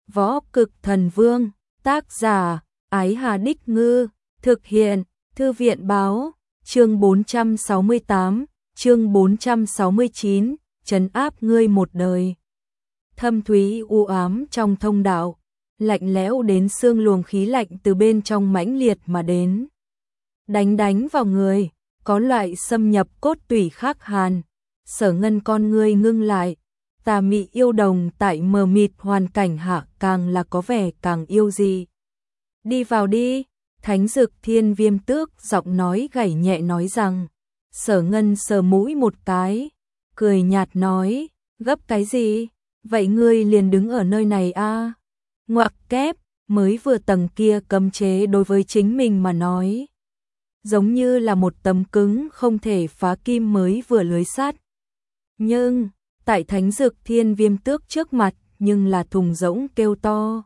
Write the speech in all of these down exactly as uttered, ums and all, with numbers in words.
Võ Cực Thần Vương, tác giả, Ái Hà Đích Ngư, thực hiện, Thư viện Báo, chương bốn trăm sáu mươi tám, chương bốn trăm sáu mươi chín, trấn áp ngươi một đời. Thâm thúy u ám trong thông đạo, lạnh lẽo đến xương, luồng khí lạnh từ bên trong mãnh liệt mà đến. Đánh đánh vào người, có loại xâm nhập cốt tủy khắc hàn. Sở Ngân con ngươi ngưng lại, tà mị yêu đồng tại mờ mịt hoàn cảnh hạ càng là có vẻ càng yêu dị. Đi vào đi, Thánh Dực Thiên Viêm Tước giọng nói gảy nhẹ nói rằng. Sở Ngân sờ mũi một cái, cười nhạt nói, gấp cái gì, vậy ngươi liền đứng ở nơi này a? À? Ngoặc kép, mới vừa tầng kia cấm chế đối với chính mình mà nói, giống như là một tấm cứng không thể phá kim mới vừa lưới sắt. Nhưng, tại Thánh Dực Thiên Viêm Tước trước mặt, nhưng là thùng rỗng kêu to.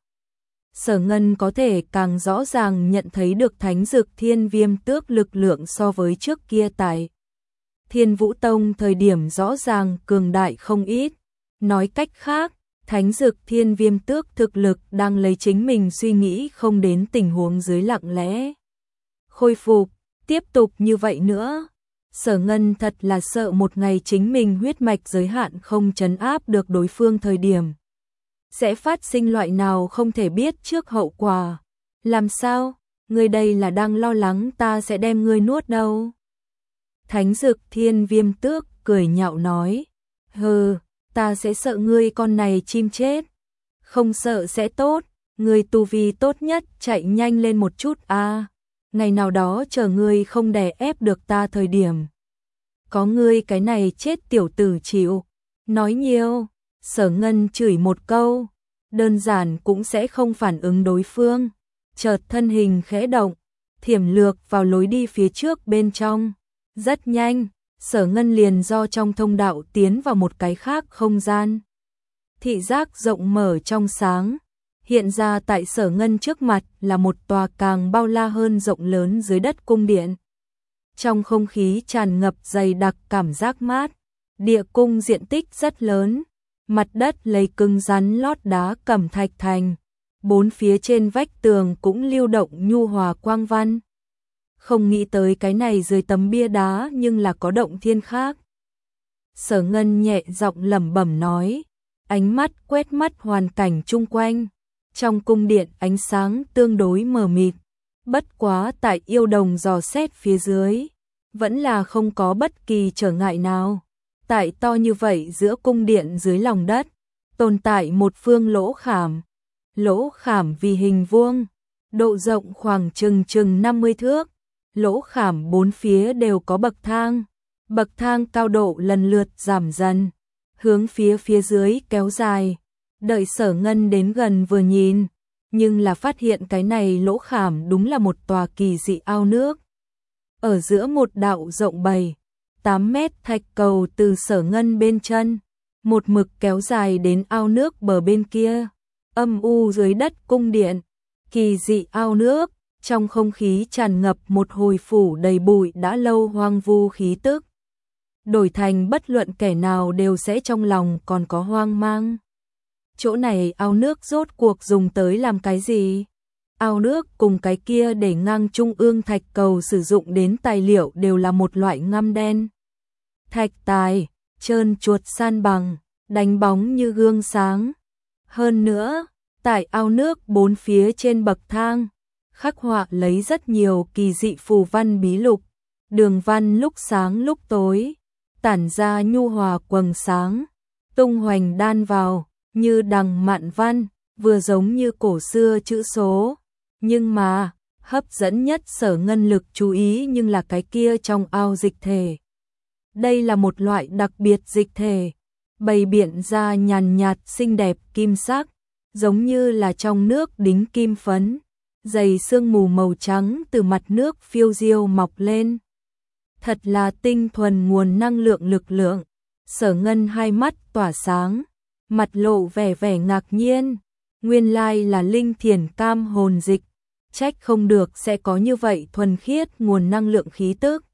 Sở Ngân có thể càng rõ ràng nhận thấy được Thánh Dực Thiên Viêm Tước lực lượng so với trước kia tại Thiên Vũ Tông thời điểm rõ ràng cường đại không ít. Nói cách khác, Thánh Dực Thiên Viêm Tước thực lực đang lấy chính mình suy nghĩ không đến tình huống dưới lặng lẽ khôi phục. Tiếp tục như vậy nữa, Sở Ngân thật là sợ một ngày chính mình huyết mạch giới hạn không trấn áp được đối phương thời điểm sẽ phát sinh loại nào không thể biết trước hậu quả. Làm sao? Ngươi đây là đang lo lắng ta sẽ đem ngươi nuốt đâu? Thánh Dực Thiên Viêm Tước cười nhạo nói, hừ, ta sẽ sợ ngươi con này chim chết. Không sợ sẽ tốt, ngươi tu vi tốt nhất chạy nhanh lên một chút a. À. Ngày nào đó chờ ngươi không đè ép được ta thời điểm, có ngươi cái này chết tiểu tử chịu. Nói nhiều, Sở Ngân chửi một câu, đơn giản cũng sẽ không phản ứng đối phương. Chợt thân hình khẽ động, thiểm lược vào lối đi phía trước bên trong. Rất nhanh, Sở Ngân liền do trong thông đạo tiến vào một cái khác không gian. Thị giác rộng mở trong sáng, hiện ra tại Sở Ngân trước mặt là một tòa càng bao la hơn rộng lớn dưới đất cung điện. Trong không khí tràn ngập dày đặc cảm giác mát, địa cung diện tích rất lớn, mặt đất lấy cứng rắn lót đá cẩm thạch thành, bốn phía trên vách tường cũng lưu động nhu hòa quang văn. Không nghĩ tới cái này dưới tấm bia đá nhưng là có động thiên khác. Sở Ngân nhẹ giọng lẩm bẩm nói, ánh mắt quét mắt hoàn cảnh chung quanh. Trong cung điện ánh sáng tương đối mờ mịt, bất quá tại yêu đồng dò xét phía dưới, vẫn là không có bất kỳ trở ngại nào. Tại to như vậy giữa cung điện dưới lòng đất, tồn tại một phương lỗ khảm. Lỗ khảm vì hình vuông, độ rộng khoảng chừng chừng năm mươi thước. Lỗ khảm bốn phía đều có bậc thang, bậc thang cao độ lần lượt giảm dần, hướng phía phía dưới kéo dài. Đợi Sở Ngân đến gần vừa nhìn, nhưng là phát hiện cái này lỗ khảm đúng là một tòa kỳ dị ao nước. Ở giữa một đạo rộng bảy, tám mét thạch cầu từ Sở Ngân bên chân, một mực kéo dài đến ao nước bờ bên kia. Âm u dưới đất cung điện, kỳ dị ao nước, trong không khí tràn ngập một hồi phủ đầy bụi đã lâu hoang vu khí tức. Đổi thành bất luận kẻ nào đều sẽ trong lòng còn có hoang mang. Chỗ này ao nước rốt cuộc dùng tới làm cái gì? Ao nước cùng cái kia để ngang trung ương thạch cầu sử dụng đến tài liệu đều là một loại ngăm đen. Thạch tài, trơn chuột san bằng, đánh bóng như gương sáng. Hơn nữa, tại ao nước bốn phía trên bậc thang, khắc họa lấy rất nhiều kỳ dị phù văn bí lục, đường văn lúc sáng lúc tối, tản ra nhu hòa quầng sáng, tung hoành đan vào, như đằng mạn văn, vừa giống như cổ xưa chữ số. Nhưng mà, hấp dẫn nhất Sở Ngân lực chú ý nhưng là cái kia trong ao dịch thể. Đây là một loại đặc biệt dịch thể, bày biện ra nhàn nhạt xinh đẹp kim sắc, giống như là trong nước đính kim phấn. Dày sương mù màu trắng từ mặt nước phiêu diêu mọc lên. Thật là tinh thuần nguồn năng lượng lực lượng. Sở Ngân hai mắt tỏa sáng, mặt lộ vẻ vẻ ngạc nhiên. Nguyên lai là linh thiền cam hồn dịch, trách không được sẽ có như vậy thuần khiết nguồn năng lượng khí tức.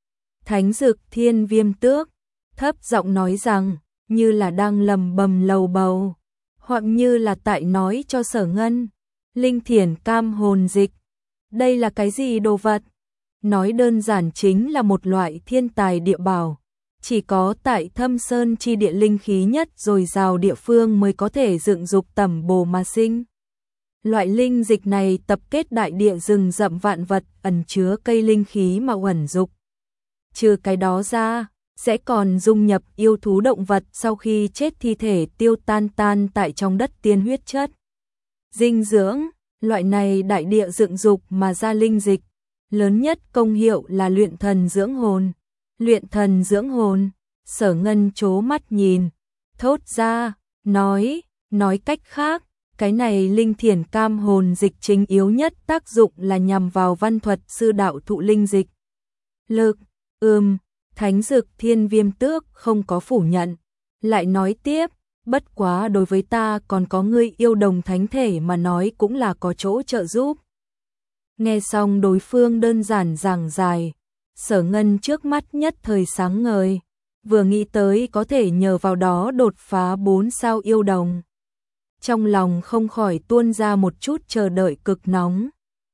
Thánh Dực Thiên Viêm Tước thấp giọng nói rằng, như là đang lầm bầm lầu bầu. hoặc như là tại nói cho Sở Ngân. Linh thiền cam hồn dịch. Đây là cái gì đồ vật? Nói đơn giản chính là một loại thiên tài địa bảo. Chỉ có tại Thâm Sơn chi địa linh khí nhất dồi dào địa phương mới có thể dựng dục tẩm bổ mà sinh. Loại linh dịch này tập kết đại địa rừng rậm vạn vật ẩn chứa cây linh khí mà uẩn dục. Trừ cái đó ra, sẽ còn dung nhập yêu thú động vật sau khi chết thi thể tiêu tan tan tại trong đất tiên huyết chất. Dinh dưỡng, loại này đại địa dựng dục mà ra linh dịch, lớn nhất công hiệu là luyện thần dưỡng hồn. Luyện thần dưỡng hồn, Sở Ngân chố mắt nhìn, thốt ra, nói, nói cách khác, cái này linh thiền cam hồn dịch chính yếu nhất tác dụng là nhằm vào văn thuật sư đạo thụ linh dịch. Lực, ừm, Thánh Dực Thiên Viêm Tước không có phủ nhận, lại nói tiếp, bất quá đối với ta còn có ngươi yêu đồng thánh thể mà nói cũng là có chỗ trợ giúp. Nghe xong đối phương đơn giản giảng dài, Sở Ngân trước mắt nhất thời sáng ngời, vừa nghĩ tới có thể nhờ vào đó đột phá bốn sao yêu đồng. Trong lòng không khỏi tuôn ra một chút chờ đợi cực nóng.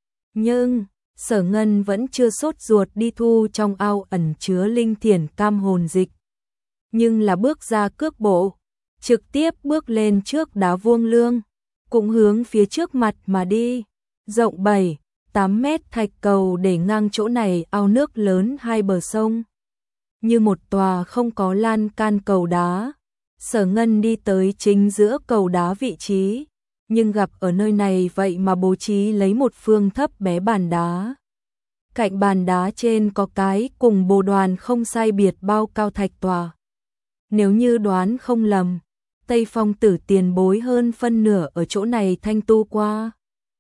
Nhưng, Sở Ngân vẫn chưa sốt ruột đi thu trong ao ẩn chứa linh thiền cam hồn dịch. Nhưng là bước ra cước bộ, trực tiếp bước lên trước đá vuông lương, cũng hướng phía trước mặt mà đi, rộng bảy tám mét thạch cầu để ngang chỗ này ao nước lớn hai bờ sông. Như một tòa không có lan can cầu đá, Sở Ngân đi tới chính giữa cầu đá vị trí, nhưng gặp ở nơi này vậy mà bố trí lấy một phương thấp bé bàn đá. Cạnh bàn đá trên có cái cùng bồ đoàn không sai biệt bao cao thạch tòa. Nếu như đoán không lầm, Tây Phong Tử tiền bối hơn phân nửa ở chỗ này thanh tu qua.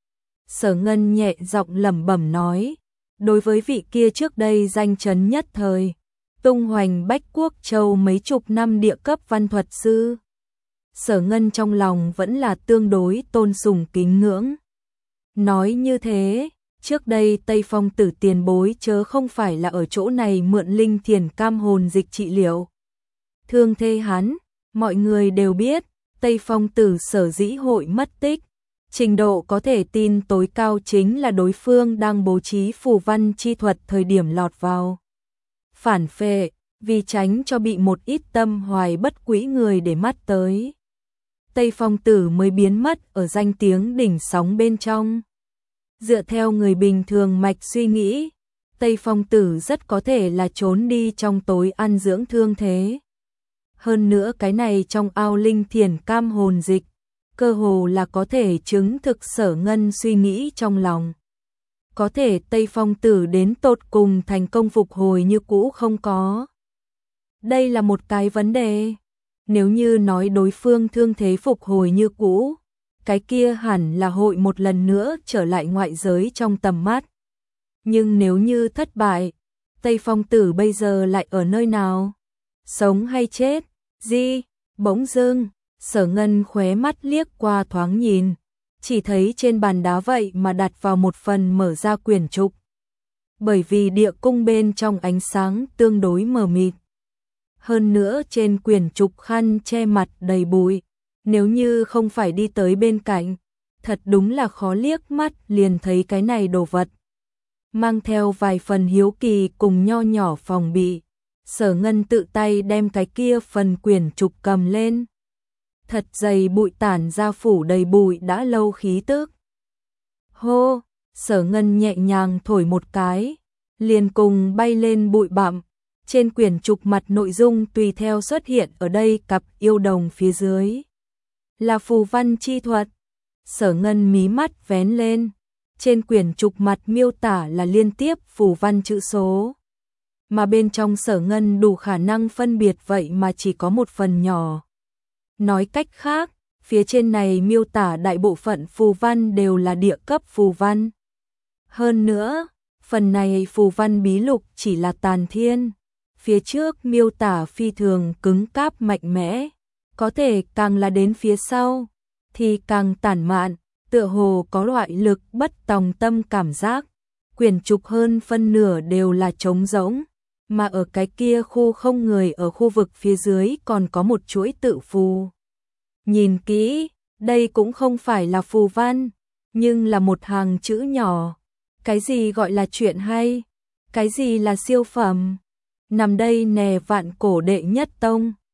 Sở Ngân nhẹ giọng lẩm bẩm nói, đối với vị kia trước đây danh chấn nhất thời, tung hoành Bách Quốc Châu mấy chục năm địa cấp văn thuật sư. Sở Ngân trong lòng vẫn là tương đối tôn sùng kính ngưỡng. Nói như thế, trước đây Tây Phong Tử tiền bối chớ không phải là ở chỗ này mượn linh thiền cam hồn dịch trị liệu. Thương thê hắn, mọi người đều biết, Tây Phong Tử sở dĩ hội mất tích. Trình độ có thể tin tối cao chính là đối phương đang bố trí phù văn chi thuật thời điểm lọt vào. Phản phệ, vì tránh cho bị một ít tâm hoài bất quý người để mắt tới. Tây Phong Tử mới biến mất ở danh tiếng đỉnh sóng bên trong. Dựa theo người bình thường mạch suy nghĩ, Tây Phong Tử rất có thể là trốn đi trong tối ăn dưỡng thương thế. Hơn nữa cái này trong ao linh thiền cam hồn dịch, cơ hồ là có thể chứng thực Sở Ngân suy nghĩ trong lòng. Có thể Tây Phong Tử đến tột cùng thành công phục hồi như cũ không có. Đây là một cái vấn đề. Nếu như nói đối phương thương thế phục hồi như cũ, cái kia hẳn là hội một lần nữa trở lại ngoại giới trong tầm mắt. Nhưng nếu như thất bại, Tây Phong Tử bây giờ lại ở nơi nào? Sống hay chết? Gì? Bỗng dưng, Sở Ngân khóe mắt liếc qua thoáng nhìn, chỉ thấy trên bàn đá vậy mà đặt vào một phần mở ra quyển trục. Bởi vì địa cung bên trong ánh sáng tương đối mờ mịt. Hơn nữa trên quyển trục khăn che mặt đầy bụi, nếu như không phải đi tới bên cạnh, thật đúng là khó liếc mắt liền thấy cái này đồ vật. Mang theo vài phần hiếu kỳ cùng nho nhỏ phòng bị, Sở Ngân tự tay đem cái kia phần quyển trục cầm lên. Thật dày bụi tản ra phủ đầy bụi đã lâu khí tức. Hô, Sở Ngân nhẹ nhàng thổi một cái, liền cùng bay lên bụi bặm. Trên quyển trục mặt nội dung tùy theo xuất hiện ở đây cặp yêu đồng phía dưới. Là phù văn chi thuật. Sở Ngân mí mắt vén lên. Trên quyển trục mặt miêu tả là liên tiếp phù văn chữ số. Mà bên trong Sở Ngân đủ khả năng phân biệt vậy mà chỉ có một phần nhỏ. Nói cách khác, phía trên này miêu tả đại bộ phận phù văn đều là địa cấp phù văn. Hơn nữa, phần này phù văn bí lục chỉ là tàn thiên. Phía trước miêu tả phi thường cứng cáp mạnh mẽ, có thể càng là đến phía sau, thì càng tản mạn, tựa hồ có loại lực bất tòng tâm cảm giác. Quyển trục hơn phân nửa đều là trống rỗng, mà ở cái kia khu không người ở khu vực phía dưới còn có một chuỗi tự phù. Nhìn kỹ, Đây cũng không phải là phù văn, nhưng là một hàng chữ nhỏ. Cái gì gọi là chuyện hay? Cái gì là siêu phẩm? Nằm đây nè vạn cổ đệ nhất tông.